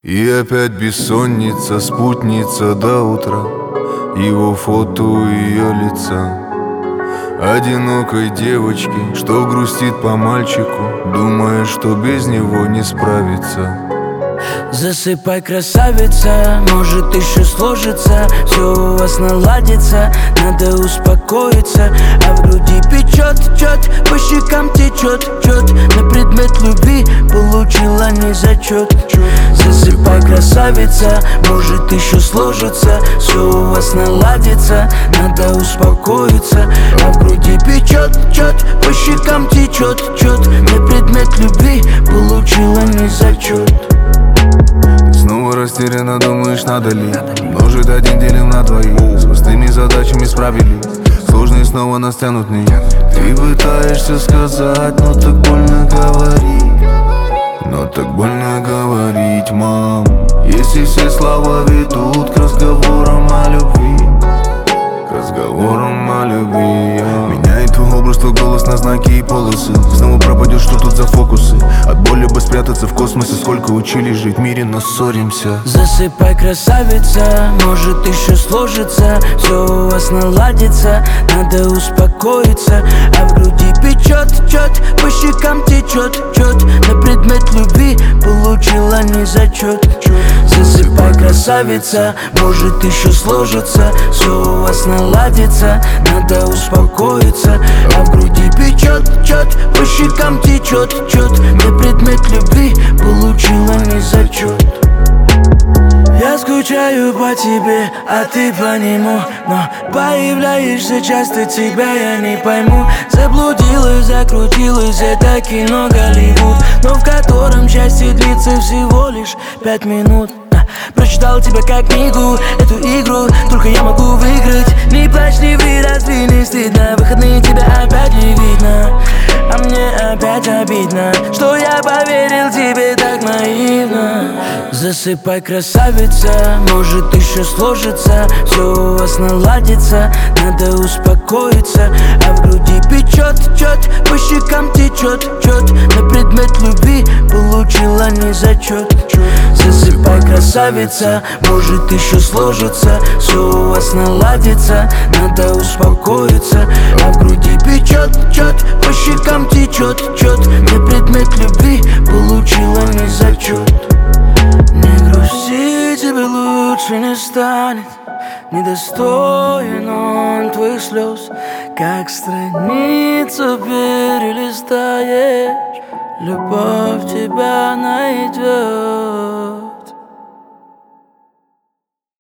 И опять бессонница, спутница до утра, его фото у ее лица. Одинокой девочки, что грустит по мальчику, думая, что без него не справится. Засыпай, красавица, может еще сложится, все у вас наладится, надо успокоиться. А в груди печет, по щекам течет, на предмет любви получила не зачет. Засыпай, красавица, может еще сложится, все у вас наладится, надо успокоиться. А в груди печет, по щекам течет, на предмет любви получила не зачет. Снова растерянно думаешь, надо ли множить один делим на двоих, с простыми задачами справились, сложные снова нас тянут вниз. Ты пытаешься сказать, но так больно говорить, мам. Если все слова ведут к разговорам о любви, меняет твой образ, твой голос на знаки и полосы. Снова пропадешь, что тут за фокусы? От боли бы спрятаться в космосе. Сколько учились жить в мире, но ссоримся. Засыпай, красавица, может еще сложится, все у вас наладится, надо успокоиться. А в груди печет, по щекам течет, на предмет любви получила не зачет. Засыпай, красавица, может еще сложится, все у вас наладится, надо успокоиться. А в груди печет, по щекам течет, на предмет любви получила не зачет. Я скучаю по тебе, а ты по нему, но появляешься часто, тебя я не пойму. Заблудилась, закрутилась, это кино Голливуд, но в котором счастье длится всего лишь 5 минут. Прочитал тебя как книгу, эту игру только я могу выиграть. Не плачь, не ври, разве не стыдно? Выходные тебя опять не видно, а мне опять обидно, что я поверил тебе так наивно. Засыпай, красавица, может еще сложится, все у вас наладится, надо успокоиться. А в груди печет, по щекам течет, на предмет любви получила не зачет. Засыпай, красавица, может еще сложится, все у вас наладится, надо успокоиться. А в груди печет, по щекам течет, на предмет любви получила не зачет. Не грусти, тебе лучше не станет, недостоин он твоих слез. Как страницу перелистаешь, любовь тебя найдет.